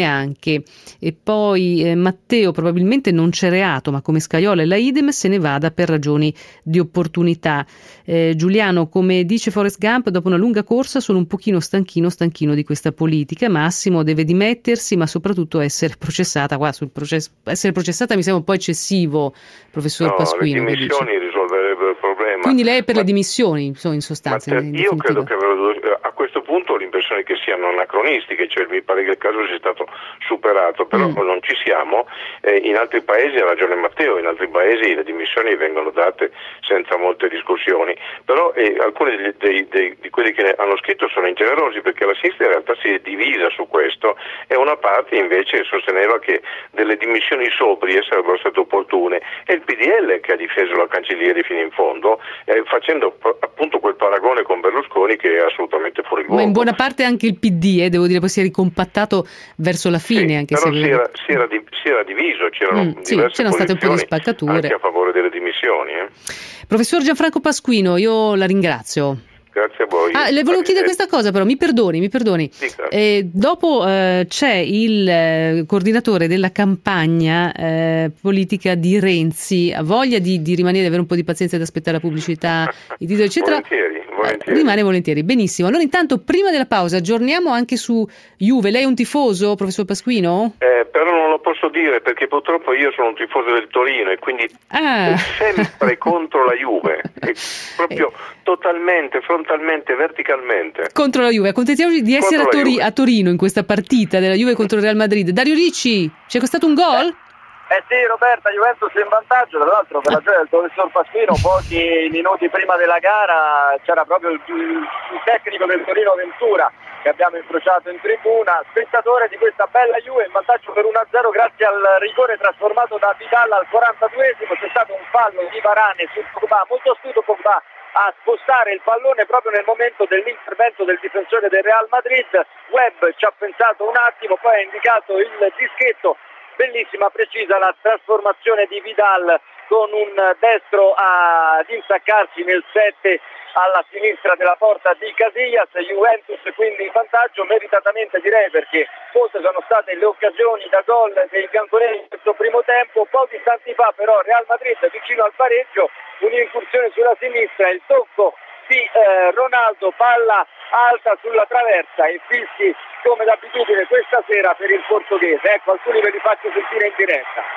Speaker 2: Marche e poi eh, Matteo probabilmente non c'è reato, ma come Scajola e la idem se ne vada per ragioni di opportunità. Eh, Giuliano, come dice Forrest Gump, dopo una lunga corsa sono un pochino stanchino stanchino di questa politica. Massimo deve dimettersi, ma soprattutto essere processata. Qua sul processo, essere processata mi sembra un po' eccessivo, professor
Speaker 12: no,
Speaker 2: Pasquino.
Speaker 12: Le dimissioni risolverebbero il problema.
Speaker 2: Quindi lei è per
Speaker 12: ma,
Speaker 2: le dimissioni, in sostanza.
Speaker 12: Ma
Speaker 2: in
Speaker 12: io credo che a questo punto ho l'impressione che siano anacronistiche, cioè mi pare che il caso sia stato superato, però mm. non ci siamo. Eh, in altri paesi, ha ragione Matteo, in altri paesi le dimissioni vengono date senza molte discussioni, però eh, alcuni dei, dei, dei, di quelli che hanno scritto sono ingenerosi, perché la sinistra in realtà si è divisa su questo e una parte invece sosteneva che delle dimissioni sobrie sarebbero state opportune, e il P D L che ha difeso la Cancellieri fino in fondo, eh, facendo appunto quel paragone con Berlusconi che è assolutamente fuori luogo.
Speaker 2: Ma in buona parte anche il P D, eh, devo dire, poi si è ricompattato verso la fine,
Speaker 12: sì,
Speaker 2: anche
Speaker 12: però
Speaker 2: se
Speaker 12: si era, si, era di, si era diviso, c'erano
Speaker 2: mm, sì, c'erano state un po' di spaccature
Speaker 12: anche a favore delle dimissioni. Eh.
Speaker 2: Professor Gianfranco Pasquino, io la ringrazio.
Speaker 12: Grazie a voi.
Speaker 2: Ah, le volevo chiedere questa cosa, però mi perdoni, mi perdoni. Eh, dopo eh, c'è il eh, coordinatore della campagna eh, politica di Renzi, ha voglia di, di rimanere, avere un po' di pazienza ed aspettare la pubblicità, i titoli eccetera.
Speaker 12: Volentieri, volentieri.
Speaker 2: Eh, rimane volentieri, benissimo. Allora intanto prima della pausa aggiorniamo anche su Juve. Lei è un tifoso, professor Pasquino?
Speaker 12: Eh, però non lo posso dire perché purtroppo io sono un tifoso del Torino e quindi
Speaker 2: ah.
Speaker 12: sempre contro la Juve, e proprio eh. totalmente, frontalmente, verticalmente.
Speaker 2: Contro la Juve, accontentiamoci di essere a, Tori- a Torino in questa partita della Juve contro il Real Madrid. Dario Ricci, c'è costato un gol?
Speaker 11: Eh sì, Roberta, Juventus in vantaggio, tra l'altro per la gioia del professor Pasquino pochi minuti prima della gara c'era proprio il, il tecnico del Torino Ventura che abbiamo incrociato in tribuna, spettatore di questa bella Juve in vantaggio per uno a zero grazie al rigore trasformato da Vidal al quarantaduesimo. C'è stato un fallo di Varane su Pogba, molto astuto Pogba a spostare il pallone proprio nel momento dell'intervento del difensore del Real Madrid. Webb ci ha pensato un attimo, poi ha indicato il dischetto. Bellissima, precisa la trasformazione di Vidal con un destro ad insaccarsi nel sette alla sinistra della porta di Casillas. Juventus quindi in vantaggio, meritatamente direi, perché molte sono state le occasioni da gol dei bianconeri in questo primo tempo. Pochi istanti fa però Real Madrid vicino al pareggio, un'incursione sulla sinistra, il tocco di eh, Ronaldo, palla alta sulla traversa e fischi come d'abitudine questa sera per il portoghese. Ecco, alcuni ve li faccio sentire in diretta.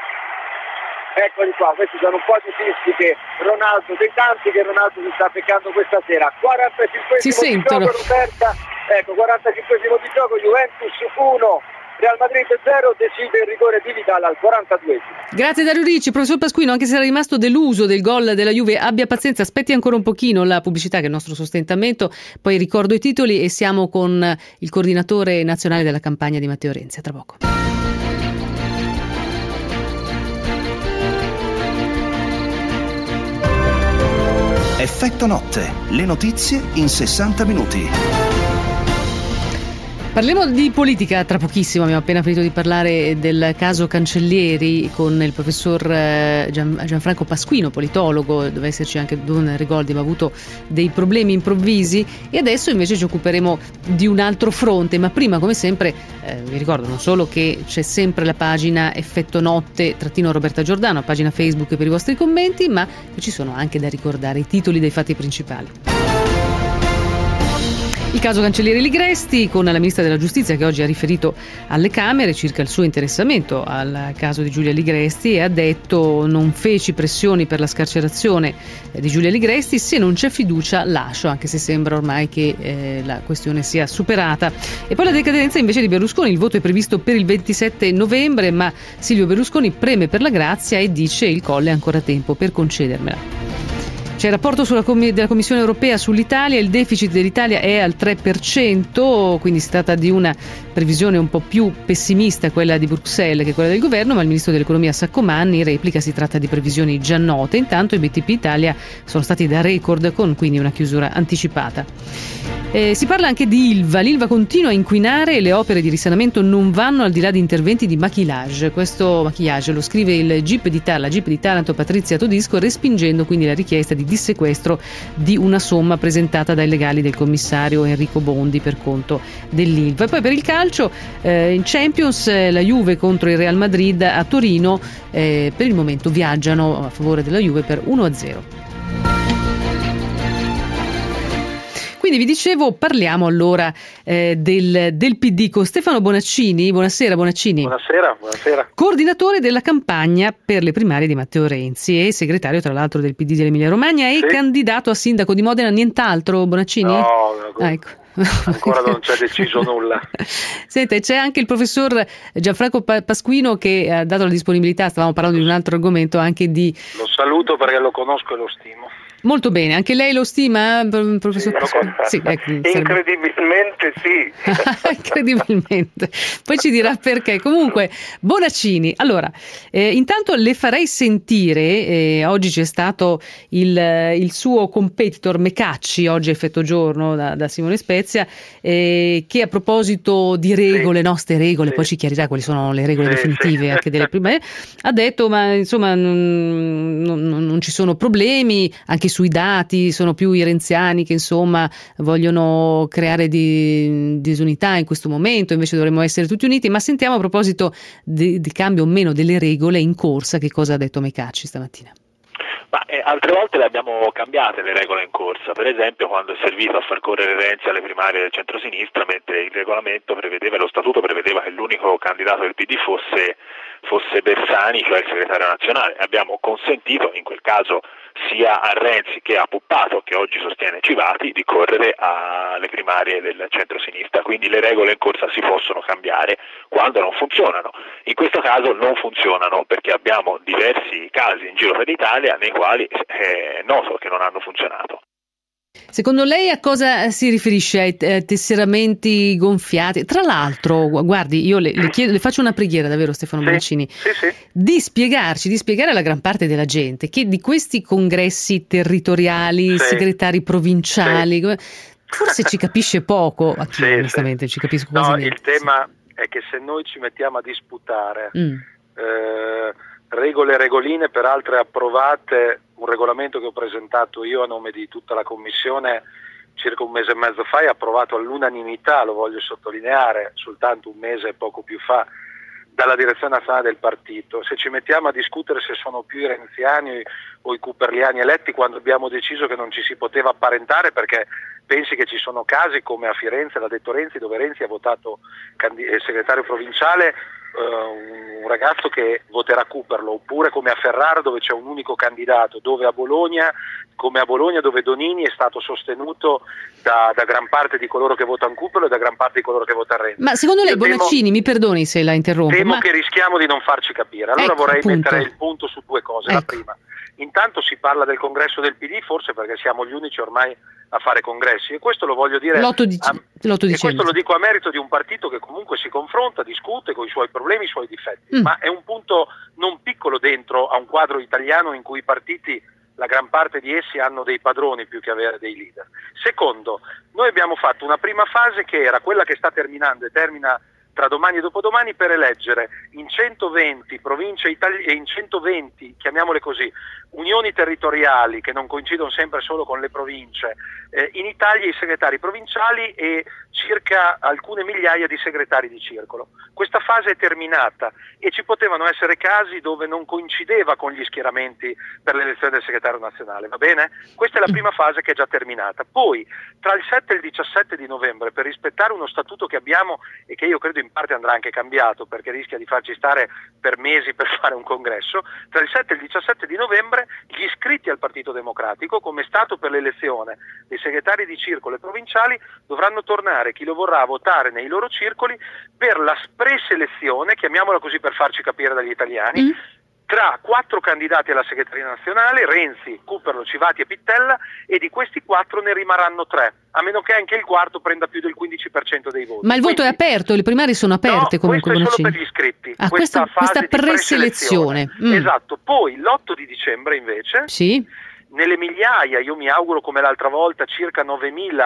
Speaker 11: Eccoli qua, questi sono un po' di fischi che Ronaldo, dei tanti che Ronaldo si sta beccando questa sera. quarantacinquesimo di gioco, Roberta, ecco, quarantacinquesimo di gioco, Juventus uno, Real Madrid zero, decide il rigore di Vidal al quarantaduesimo.
Speaker 2: Grazie Dario Ricci. Professor Pasquino, anche se era rimasto deluso del gol della Juve, abbia pazienza, aspetti ancora un pochino la pubblicità che è il nostro sostentamento, poi ricordo i titoli e siamo con il coordinatore nazionale della campagna di Matteo Renzi. A tra poco.
Speaker 1: Effetto notte, le notizie in sessanta minuti.
Speaker 2: Parliamo di politica tra pochissimo, abbiamo appena finito di parlare del caso Cancellieri con il professor Gian, Gianfranco Pasquino, politologo, doveva esserci anche Don Rigoldi ma ha avuto dei problemi improvvisi, e adesso invece ci occuperemo di un altro fronte, ma prima come sempre eh, vi ricordo non solo che c'è sempre la pagina Effetto Notte trattino Roberta Giordano, pagina Facebook per i vostri commenti, ma che ci sono anche da ricordare i titoli dei fatti principali. Il caso Cancellieri Ligresti, con la Ministra della Giustizia che oggi ha riferito alle Camere circa il suo interessamento al caso di Giulia Ligresti e ha detto: non feci pressioni per la scarcerazione di Giulia Ligresti, se non c'è fiducia lascio, anche se sembra ormai che eh, la questione sia superata. E poi la decadenza invece di Berlusconi, il voto è previsto per il ventisette novembre, ma Silvio Berlusconi preme per la grazia e dice il Colle ha ancora tempo per concedermela. C'è il rapporto sulla com- della Commissione Europea sull'Italia, il deficit dell'Italia è al tre per cento, quindi si tratta di una previsione un po' più pessimista quella di Bruxelles che quella del governo, ma il ministro dell'economia Saccomanni replica si tratta di previsioni già note. Intanto i B T P Italia sono stati da record con quindi una chiusura anticipata. Eh, si parla anche di Ilva. L'Ilva continua a inquinare e le opere di risanamento non vanno al di là di interventi di maquillage. Questo maquillage lo scrive il G I P di Taranto, la G I P di Taranto Patrizia Todisco, respingendo quindi la richiesta di dissequestro di una somma presentata dai legali del commissario Enrico Bondi per conto dell'Ilva. E poi per il calcio, eh, in Champions, eh, la Juve contro il Real Madrid a Torino, eh, per il momento viaggiano a favore della Juve per uno a zero. Quindi vi dicevo, parliamo allora eh, del, del P D con Stefano Bonaccini. Buonasera Bonaccini.
Speaker 15: Buonasera, buonasera.
Speaker 2: Coordinatore della campagna per le primarie di Matteo Renzi e segretario tra l'altro del P D dell'Emilia Romagna e
Speaker 15: sì.
Speaker 2: candidato a sindaco di Modena. Nient'altro, Bonaccini?
Speaker 15: No,
Speaker 2: ah, ecco.
Speaker 15: Ancora non c'è deciso nulla.
Speaker 2: Senta, c'è anche il professor Gianfranco Pasquino che ha dato la disponibilità, stavamo parlando di un altro argomento anche di...
Speaker 15: Lo saluto perché lo conosco e lo stimo.
Speaker 2: Molto bene, anche lei lo stima, professor
Speaker 15: sì,
Speaker 2: Pasquino? Sì, ecco,
Speaker 15: incredibilmente sì.
Speaker 2: Incredibilmente. Poi ci dirà perché. Comunque, Bonaccini, allora, eh, intanto le farei sentire, eh, oggi c'è stato il, il suo competitor Mecacci, oggi a effetto giorno da, da Simone Spezia, eh, che a proposito di regole, sì. nostre regole, sì. poi ci chiarirà quali sono le regole sì, definitive sì. anche delle prime, ha detto ma insomma non, non, non ci sono problemi, anche sui dati sono più i renziani che insomma vogliono creare di, disunità in questo momento, invece dovremmo essere tutti uniti. Ma sentiamo a proposito di, di cambio o meno delle regole in corsa che cosa ha detto Mecacci stamattina.
Speaker 16: Ma eh, altre volte le abbiamo cambiate le regole in corsa, per esempio quando è servito a far correre Renzi alle primarie del centrosinistra, mentre il regolamento prevedeva, lo statuto prevedeva che l'unico candidato del P D fosse, fosse Bersani, cioè il segretario nazionale. Abbiamo consentito in quel caso sia a Renzi che a Puppato, che oggi sostiene Civati, di correre alle primarie del centrosinistra. Quindi le regole in corsa si possono cambiare quando non funzionano. In questo caso non funzionano perché abbiamo diversi casi in giro per l'Italia nei quali è noto che non hanno funzionato.
Speaker 2: Secondo lei a cosa si riferisce? Ai tesseramenti gonfiati? Tra l'altro, guardi, io le, le, chiedo, le faccio una preghiera davvero, Stefano sì, Bonaccini,
Speaker 15: sì, sì.
Speaker 2: di spiegarci, di spiegare alla gran parte della gente che di questi congressi territoriali, sì. segretari provinciali, sì. forse ci capisce poco, a chi sì, onestamente sì. ci capisco quasi
Speaker 15: no,
Speaker 2: niente.
Speaker 15: Il tema è che se noi ci mettiamo a disputare
Speaker 2: mm.
Speaker 15: eh, regole e regoline per altre approvate, un regolamento che ho presentato io a nome di tutta la Commissione circa un mese e mezzo fa e approvato all'unanimità, lo voglio sottolineare, soltanto un mese e poco più fa, dalla direzione nazionale del partito. Se ci mettiamo a discutere se sono più i renziani o i cooperliani eletti, quando abbiamo deciso che non ci si poteva apparentare, perché pensi che ci sono casi come a Firenze, l'ha detto Renzi, dove Renzi ha votato candid- segretario provinciale Uh, un ragazzo che voterà Cooperlo, oppure come a Ferrara dove c'è un unico candidato, dove a Bologna, come a Bologna dove Donini è stato sostenuto da, da gran parte di coloro che votano Cooperlo e da gran parte di coloro che votano Renzi.
Speaker 2: Ma secondo lei,
Speaker 15: Io
Speaker 2: Bonaccini,
Speaker 15: temo,
Speaker 2: mi perdoni se la interrompo,
Speaker 15: temo
Speaker 2: ma...
Speaker 15: che rischiamo di non farci capire. Allora
Speaker 2: ecco,
Speaker 15: vorrei
Speaker 2: appunto.
Speaker 15: mettere il punto su due cose.
Speaker 2: Ecco.
Speaker 15: La prima, intanto si parla del congresso del P D, forse perché siamo gli unici ormai a fare congressi, e questo lo voglio dire
Speaker 2: l'otto di,
Speaker 15: a,
Speaker 2: l'otto
Speaker 15: e questo
Speaker 2: dicembre.
Speaker 15: lo dico a merito di un partito che comunque si confronta, discute con i suoi problemi, i suoi difetti,
Speaker 2: mm.
Speaker 15: ma è un punto non piccolo dentro a un quadro italiano in cui i partiti, la gran parte di essi, hanno dei padroni più che avere dei leader. Secondo, noi abbiamo fatto una prima fase che era quella che sta terminando e termina tra domani e dopodomani, per eleggere in centoventi province itali- e in centoventi, chiamiamole così, unioni territoriali che non coincidono sempre solo con le province, eh, in Italia i segretari provinciali e circa alcune migliaia di segretari di circolo. Questa fase è terminata e ci potevano essere casi dove non coincideva con gli schieramenti per l'elezione del segretario nazionale, va bene? Questa è la prima fase che è già terminata. Poi tra il sette e il diciassette di novembre, per rispettare uno statuto che abbiamo e che io credo in parte andrà anche cambiato perché rischia di farci stare per mesi per fare un congresso, tra il sette e il diciassette di novembre gli iscritti al Partito Democratico, come è stato per l'elezione dei segretari di circolo e provinciali, dovranno tornare, chi lo vorrà, a votare nei loro circoli per la preselezione, chiamiamola così per farci capire dagli italiani, mm. tra quattro candidati alla segreteria nazionale, Renzi, Cooperlo, Civati e Pittella, e di questi quattro ne rimarranno tre, a meno che anche il quarto prenda più del quindici per cento dei voti.
Speaker 2: Ma il voto
Speaker 15: Quindi,
Speaker 2: è aperto, le primarie sono aperte
Speaker 15: no,
Speaker 2: comunque.
Speaker 15: questo è solo per gli iscritti,
Speaker 2: ah,
Speaker 15: questa,
Speaker 2: questa,
Speaker 15: fase
Speaker 2: questa
Speaker 15: di
Speaker 2: preselezione.
Speaker 15: preselezione.
Speaker 2: Mm.
Speaker 15: Esatto, poi l'otto di dicembre invece,
Speaker 2: sì.
Speaker 15: nelle migliaia, io mi auguro come l'altra volta, circa novemila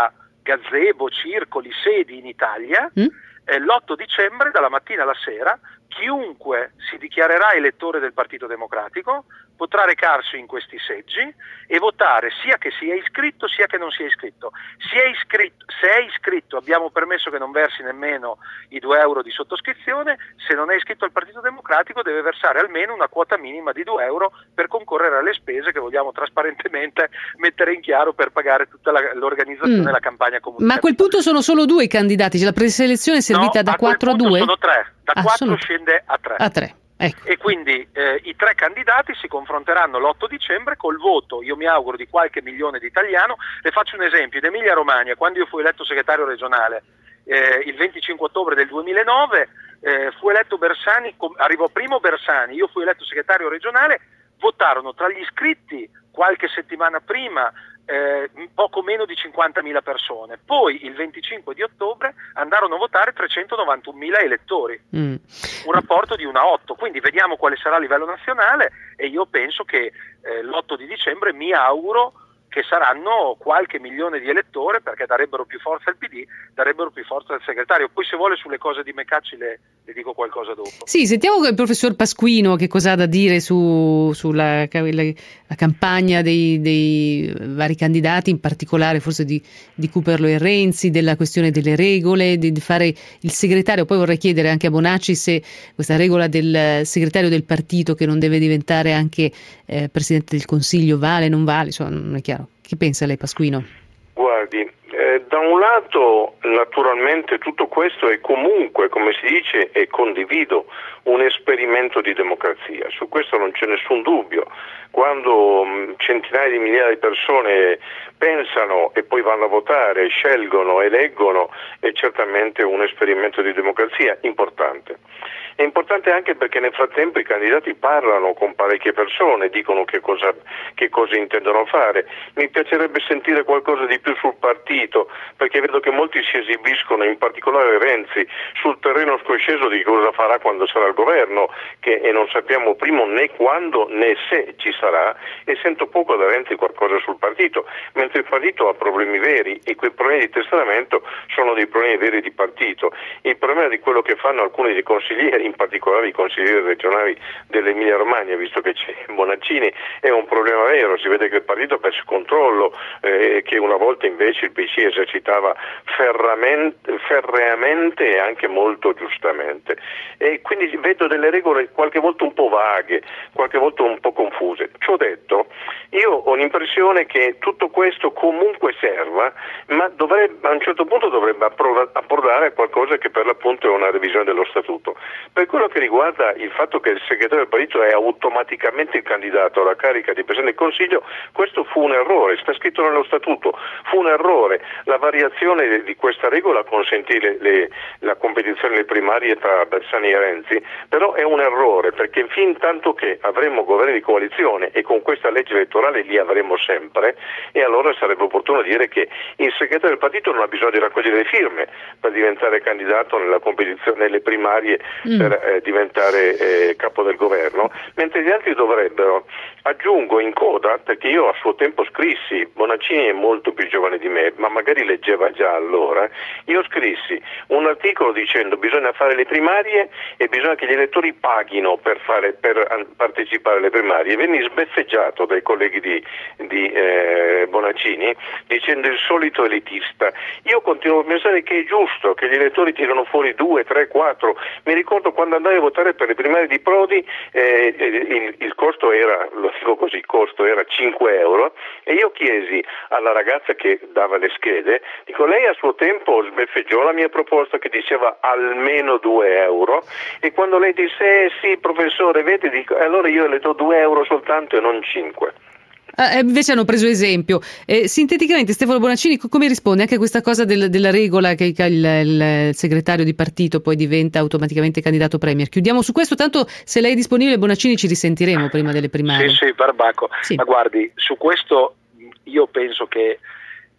Speaker 15: gazebo, circoli, sedi in Italia, mm? eh, l'otto dicembre dalla mattina alla sera chiunque si dichiarerà elettore del Partito Democratico potrà recarsi in questi seggi e votare sia che sia iscritto sia che non sia iscritto. Si è iscritto se è iscritto abbiamo permesso che non versi nemmeno i due euro di sottoscrizione, se non è iscritto al Partito Democratico deve versare almeno una quota minima di due euro per concorrere alle spese che vogliamo trasparentemente mettere in chiaro per pagare tutta la, l'organizzazione e mm. la campagna comunitaria.
Speaker 2: Ma a quel punto sono solo due i candidati, cioè la preselezione è servita
Speaker 15: no,
Speaker 2: da quattro a due?
Speaker 15: Sono tre, da
Speaker 2: ah,
Speaker 15: quattro
Speaker 2: sono...
Speaker 15: scende a tre.
Speaker 2: A tre. Ecco.
Speaker 15: E quindi eh, i tre candidati si confronteranno l'otto dicembre col voto, io mi auguro, di qualche milione di italiano. Le faccio un esempio: in Emilia Romagna, quando io fui eletto segretario regionale eh, il venticinque ottobre del duemilanove, eh, fu eletto Bersani, com- arrivò primo Bersani, io fui eletto segretario regionale, votarono tra gli iscritti qualche settimana prima Eh, poco meno di cinquantamila persone, poi il venticinque di ottobre andarono a votare trecentonovantunomila elettori, mm. un rapporto di uno a otto, quindi vediamo quale sarà a livello nazionale e io penso che eh, l'otto di dicembre mi auguro che saranno qualche milione di elettori, perché darebbero più forza al P D, darebbero più forza al segretario. Poi se vuole sulle cose di Mecacci le, le dico qualcosa dopo.
Speaker 2: Sì, sentiamo il professor Pasquino che cosa ha da dire su, sulla la, la campagna dei, dei vari candidati, in particolare forse di, di Cooperlo e Renzi, della questione delle regole, di, di fare il segretario. Poi vorrei chiedere anche a Bonacci se questa regola del segretario del partito che non deve diventare anche eh, Presidente del Consiglio vale, non vale, insomma non è chiaro. Che pensa lei, Pasquino?
Speaker 12: Guardi, eh, da un lato naturalmente tutto questo è comunque, come si dice, e condivido, un esperimento di democrazia, su questo non c'è nessun dubbio. Quando mh, centinaia di migliaia di persone pensano e poi vanno a votare, scelgono, eleggono, è certamente un esperimento di democrazia importante. È importante anche perché nel frattempo i candidati parlano con parecchie persone, dicono che cosa, che cosa intendono fare. Mi piacerebbe sentire qualcosa di più sul partito, perché vedo che molti si esibiscono, in particolare Renzi, sul terreno scosceso di cosa farà quando sarà al governo, che e non sappiamo prima né quando né se ci sarà, e sento poco da Renzi qualcosa sul partito, mentre il partito ha problemi veri e quei problemi di testamento sono dei problemi veri di partito. Il problema di quello che fanno alcuni dei consiglieri, in particolare i consiglieri regionali dell'Emilia Romagna, visto che c'è Bonaccini, è un problema vero. Si vede che il partito ha perso controllo, eh, che una volta invece il P C esercitava ferramente, ferreamente e anche molto giustamente, e quindi vedo delle regole qualche volta un po' vaghe, qualche volta un po' confuse. Ciò detto, io ho l'impressione che tutto questo comunque serva, ma dovrebbe, a un certo punto dovrebbe approdare a qualcosa che per l'appunto è una revisione dello statuto. Per quello che riguarda il fatto che il segretario del partito è automaticamente il candidato alla carica di Presidente del Consiglio, questo fu un errore, sta scritto nello statuto, fu un errore. La variazione di questa regola consentì le, le, la competizione alle primarie tra Bersani e Renzi, però è un errore, perché fin tanto che avremo governi di coalizione, e con questa legge elettorale li avremo sempre, e allora sarebbe opportuno dire che il segretario del partito non ha bisogno di raccogliere le firme per diventare candidato nella competizione, nelle primarie mm. per eh, diventare eh, capo del governo, mentre gli altri dovrebbero. Aggiungo in coda, perché io a suo tempo scrissi, Bonaccini è molto più giovane di me, ma magari leggeva già allora, io scrissi un articolo dicendo bisogna fare le primarie e bisogna che gli elettori paghino per, fare, per partecipare alle primarie. Venni sbeffeggiato dai colleghi di, di eh, Bonaccini dicendo il solito elitista. Io continuo a pensare che è giusto che gli elettori tirano fuori due, tre, quattro. Mi ricordo quando andai a votare per le primarie di Prodi, eh, il, il costo era, lo dico così, il costo era cinque euro, e io chiesi alla ragazza che dava le schede, dico, lei a suo tempo sbeffeggiò la mia proposta che diceva almeno due euro, e quando lei disse eh, sì professore, vedi, dico, allora io le do due euro soltanto e non cinque.
Speaker 2: Eh, invece hanno preso esempio. Eh, sinteticamente, Stefano Bonaccini, come risponde anche a questa cosa del, della regola che il, il segretario di partito poi diventa automaticamente candidato premier? Chiudiamo su questo, tanto se lei è disponibile, Bonaccini, ci risentiremo prima delle primarie.
Speaker 15: Sì, sì, Barbacco.
Speaker 2: Sì.
Speaker 15: Ma guardi, su questo io penso che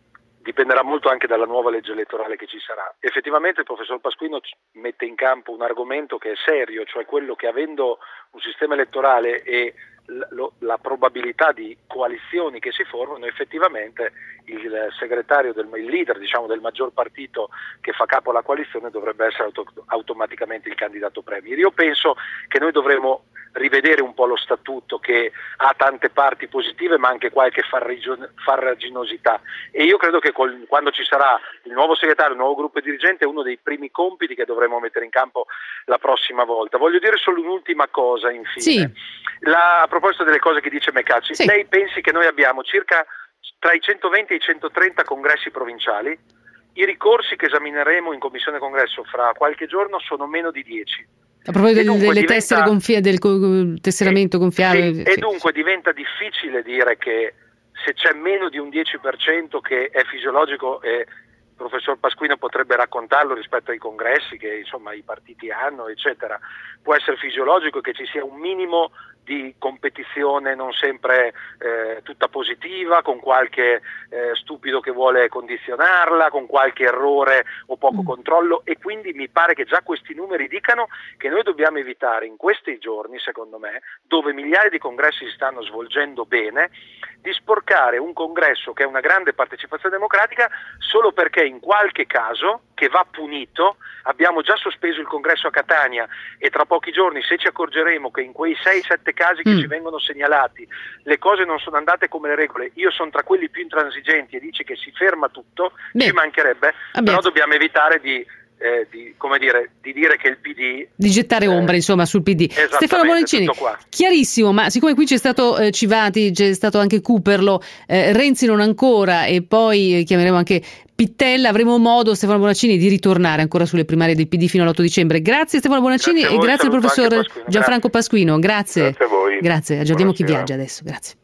Speaker 15: dipenderà molto anche dalla nuova legge elettorale che ci sarà. Effettivamente il professor Pasquino mette in campo un argomento che è serio, cioè quello che avendo un sistema elettorale e Lo, la probabilità di coalizioni che si formano, effettivamente il segretario, del, il leader diciamo, del maggior partito che fa capo alla coalizione dovrebbe essere auto, automaticamente il candidato premier. Io penso che noi dovremo rivedere un po' lo statuto, che ha tante parti positive ma anche qualche farraginosità, e io credo che col, quando ci sarà il nuovo segretario, il nuovo gruppo dirigente, è uno dei primi compiti che dovremo mettere in campo la prossima volta. Voglio dire solo un'ultima cosa infine. Sì. La, a proposito delle cose che dice Mecacci, sì. Lei pensi che noi abbiamo circa tra i centoventi e i centotrenta congressi provinciali, i ricorsi che esamineremo in commissione congresso fra qualche giorno sono meno di dieci.
Speaker 2: A proposito delle
Speaker 15: diventa,
Speaker 2: tessere gonfie, del tesseramento
Speaker 15: e,
Speaker 2: gonfiabile.
Speaker 15: Sì, sì. E dunque diventa difficile dire che se c'è meno di un dieci per cento che è fisiologico, e il professor Pasquino potrebbe raccontarlo rispetto ai congressi che insomma i partiti hanno, eccetera, può essere fisiologico che ci sia un minimo di competizione non sempre eh, tutta positiva, con qualche eh, stupido che vuole condizionarla, con qualche errore o poco mm. controllo, e quindi mi pare che già questi numeri dicano che noi dobbiamo evitare in questi giorni, secondo me, dove migliaia di congressi si stanno svolgendo bene, di sporcare un congresso che è una grande partecipazione democratica solo perché in qualche caso, che va punito, abbiamo già sospeso il congresso a Catania, e tra pochi giorni, se ci accorgeremo che in quei sei sette casi che mm. ci vengono segnalati le cose non sono andate come le regole, io sono tra quelli più intransigenti e dice che si ferma tutto, Beh. ci mancherebbe, Vabbè. però dobbiamo evitare di Eh, di, come dire, di dire che il P D
Speaker 2: di gettare eh, ombra insomma sul P D. Stefano Bonaccini, chiarissimo, ma siccome qui c'è stato eh, Civati, c'è stato anche Cooperlo, eh, Renzi non ancora, e poi eh, chiameremo anche Pittella, avremo modo, Stefano Bonaccini, di ritornare ancora sulle primarie del P D fino all'otto dicembre. Grazie Stefano Bonaccini grazie e voi, grazie al professor Pasquino, Gianfranco grazie. Pasquino, grazie.
Speaker 12: Grazie a voi.
Speaker 2: Grazie, aggiorniamo chi viaggia adesso, grazie.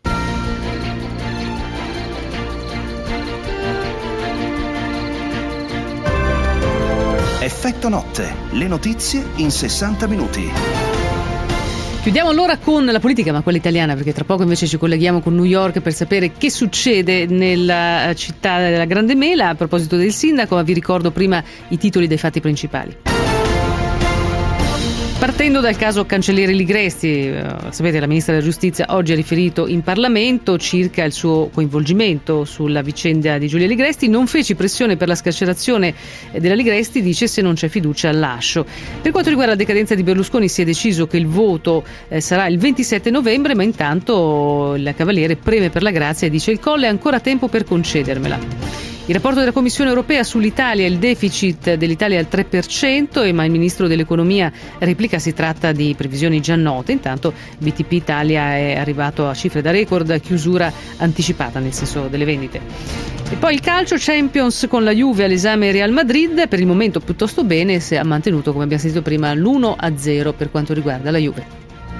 Speaker 1: Effetto notte, le notizie in sessanta minuti.
Speaker 2: Chiudiamo allora con la politica, ma quella italiana, perché tra poco invece ci colleghiamo con New York per sapere che succede nella città della Grande Mela. A proposito del sindaco, vi ricordo prima i titoli dei fatti principali. Partendo dal caso Cancellieri Ligresti, eh, sapete, la ministra della Giustizia oggi ha riferito in Parlamento circa il suo coinvolgimento sulla vicenda di Giulia Ligresti. Non feci pressione per la scarcerazione della Ligresti, dice, se non c'è fiducia lascio. Per quanto riguarda la decadenza di Berlusconi, si è deciso che il voto eh, sarà il ventisette novembre, ma intanto il Cavaliere preme per la grazia e dice il Colle ha ancora tempo per concedermela. Il rapporto della Commissione Europea sull'Italia, il deficit dell'Italia è al tre per cento, e ma il Ministro dell'Economia replica si tratta di previsioni già note. Intanto B T P Italia è arrivato a cifre da record, chiusura anticipata nel senso delle vendite. E poi il calcio, Champions con la Juve all'esame Real Madrid, per il momento piuttosto bene, se ha mantenuto, come abbiamo sentito prima, l'uno a zero per quanto riguarda la Juve.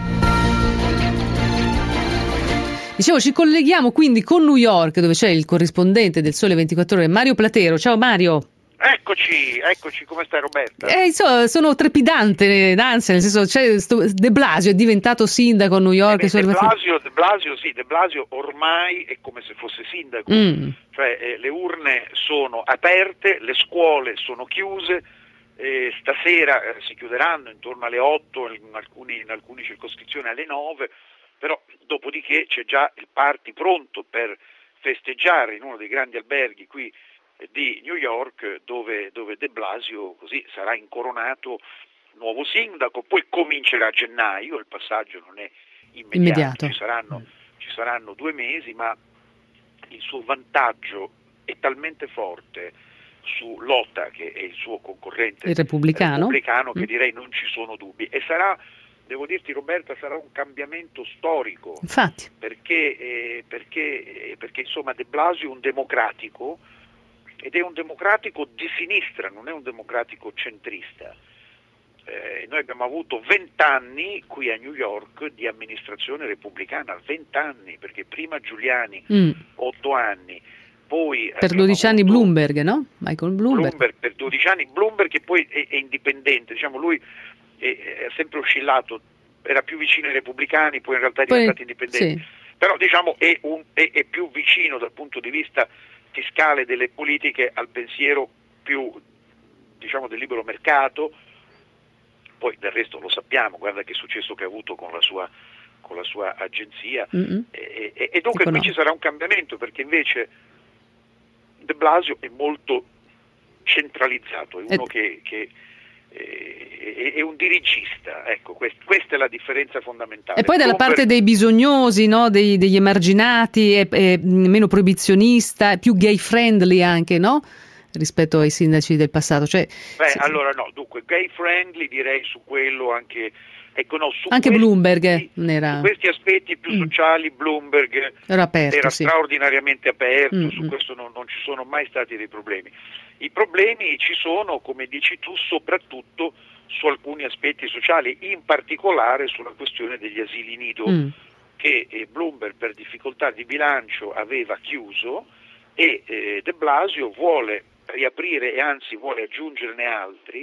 Speaker 2: Dicevo, ci colleghiamo quindi con New York, dove c'è il corrispondente del Sole ventiquattro Ore, Mario Platero. Ciao Mario.
Speaker 17: Eccoci, eccoci, come stai Roberta?
Speaker 2: Eh, insomma, sono trepidante d'ansia, nel senso, c'è sto, De Blasio è diventato sindaco a New York.
Speaker 17: Eh beh, De, Blasio, De Blasio, sì, De Blasio ormai è come se fosse sindaco, mm. cioè eh, le urne sono aperte, le scuole sono chiuse, eh, stasera eh, si chiuderanno intorno alle otto, in alcuni, in alcune circoscrizioni alle nove, però dopodiché c'è già il party pronto per festeggiare in uno dei grandi alberghi qui di New York, dove, dove De Blasio così sarà incoronato nuovo sindaco. Poi comincerà a gennaio, il passaggio non è immediato, immediato. Ci, saranno, ci saranno due mesi, ma il suo vantaggio è talmente forte su Lota, che è il suo concorrente
Speaker 2: il repubblicano,
Speaker 17: repubblicano che direi non ci sono dubbi, e sarà, devo dirti Roberta, sarà un cambiamento storico.
Speaker 2: Infatti.
Speaker 17: Perché, eh, perché, eh, perché insomma De Blasio è un democratico, ed è un democratico di sinistra, non è un democratico centrista. Eh, noi abbiamo avuto vent'anni qui a New York di amministrazione repubblicana, vent'anni, perché prima Giuliani, mm. otto anni, poi
Speaker 2: per dodici anni Bloomberg, no? Michael Bloomberg.
Speaker 17: Bloomberg per dodici anni, Bloomberg che poi è, è indipendente, diciamo lui ha sempre oscillato, era più vicino ai repubblicani, poi in realtà è diventato indipendente, sì. Però diciamo è, un, è, è più vicino dal punto di vista fiscale delle politiche al pensiero più, diciamo, del libero mercato. Poi del resto lo sappiamo, guarda che successo che ha avuto con la sua, con la sua agenzia, mm-hmm. e, e, e dunque qui ci sarà un cambiamento, perché invece De Blasio è molto centralizzato, è uno e... che, che è, è un dirigista, ecco, quest, questa è la differenza fondamentale.
Speaker 2: E poi dalla
Speaker 17: Bloomberg...
Speaker 2: parte dei bisognosi, no? dei, degli emarginati, è, è meno proibizionista, è più gay friendly anche, no? Rispetto ai sindaci del passato. Cioè,
Speaker 17: Beh,
Speaker 2: sì,
Speaker 17: allora no, dunque gay friendly direi su quello anche, ecco, no, su
Speaker 2: anche
Speaker 17: questi,
Speaker 2: Bloomberg era...
Speaker 17: su questi aspetti più mm. sociali Bloomberg
Speaker 2: era, aperto,
Speaker 17: era
Speaker 2: sì.
Speaker 17: straordinariamente aperto, mm. su
Speaker 2: mm.
Speaker 17: questo non, non ci sono mai stati dei problemi. I problemi ci sono, come dici tu, soprattutto su alcuni aspetti sociali, in particolare sulla questione degli asili nido, mm. che eh, Bloomberg per difficoltà di bilancio aveva chiuso, e eh, De Blasio vuole riaprire e anzi vuole aggiungerne altri,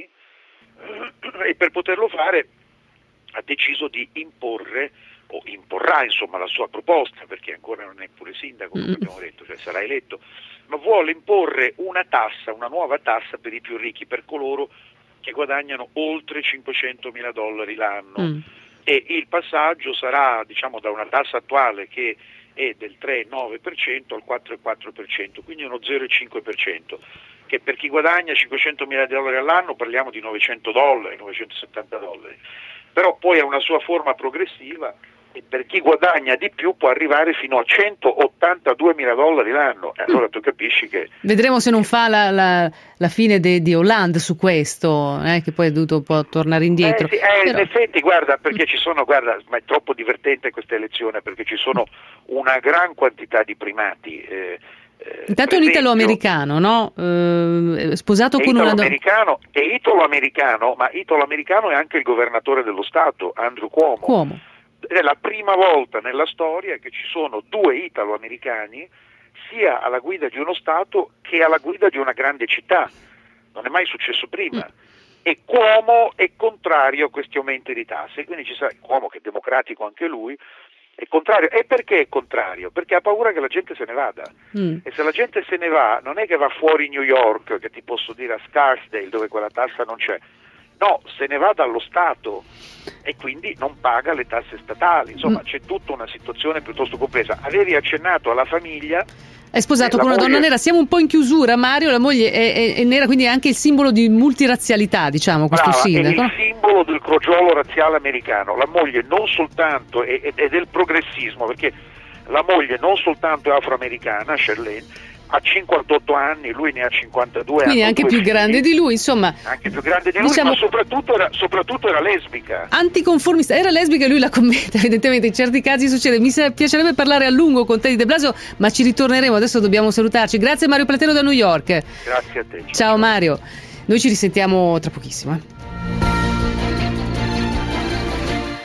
Speaker 17: eh, e per poterlo fare ha deciso di imporre, o imporrà insomma la sua proposta, perché ancora non è pure sindaco, come abbiamo detto, cioè sarà eletto, ma vuole imporre una tassa, una nuova tassa per i più ricchi, per coloro che guadagnano oltre cinquecentomila dollari l'anno, mm. e il passaggio sarà, diciamo, da una tassa attuale che è del tre virgola nove per cento al quattro virgola quattro per cento, quindi uno zero virgola cinque per cento, che per chi guadagna cinquecentomila dollari all'anno parliamo di novecento dollari, novecentosettanta dollari, però poi ha una sua forma progressiva, e per chi guadagna di più può arrivare fino a centottantaduemila dollari l'anno. E allora tu capisci che...
Speaker 2: Vedremo se non fa la, la, la fine de, di Hollande su questo, eh, che poi è dovuto un po' tornare indietro.
Speaker 17: Eh, sì, eh, Però... In effetti, guarda, perché ci sono, guarda, ma è troppo divertente questa elezione, perché ci sono una gran quantità di primati. Eh, eh,
Speaker 2: Intanto è un italo-americano, no? Eh, sposato
Speaker 17: è
Speaker 2: con una
Speaker 17: italo-americano, è italo-americano, ma italo-americano è anche il governatore dello Stato, Andrew Cuomo.
Speaker 2: Cuomo.
Speaker 17: È la prima volta nella storia che ci sono due italo-americani sia alla guida di uno Stato che alla guida di una grande città. Non è mai successo prima. Mm. E Cuomo è contrario a questi aumenti di tasse, quindi ci sarà Cuomo, che è democratico anche lui, è contrario. E perché è contrario? Perché ha paura che la gente se ne vada. Mm. E se la gente se ne va, non è che va fuori New York, che ti posso dire a Scarsdale, dove quella tassa non c'è. No, se ne va dallo Stato e quindi non paga le tasse statali. Insomma, mm. c'è tutta una situazione piuttosto complessa. Avevi accennato alla famiglia.
Speaker 2: È sposato
Speaker 17: eh,
Speaker 2: con una
Speaker 17: moglie...
Speaker 2: donna nera. Siamo un po' in chiusura, Mario. La moglie è, è, è nera, quindi è anche il simbolo di multirazzialità, diciamo, questo
Speaker 17: Brava,
Speaker 2: sindaco.
Speaker 17: È il simbolo del crogiolo razziale americano. La moglie non soltanto è, è, è del progressismo, perché la moglie non soltanto è afroamericana, Charlene, ha cinquantotto anni, lui ne ha cinquantadue,
Speaker 2: quindi anche più figli, grande di lui, insomma,
Speaker 17: anche più grande di lui,
Speaker 2: diciamo,
Speaker 17: ma soprattutto era, soprattutto era lesbica,
Speaker 2: anticonformista, era lesbica e lui la commette, evidentemente in certi casi succede. Mi piacerebbe parlare a lungo con te di De Blasio, ma ci ritorneremo, adesso dobbiamo salutarci. Grazie Mario Platero da New York.
Speaker 17: Grazie a te.
Speaker 2: Ciao, ciao Mario, noi ci risentiamo tra pochissimo. Eh.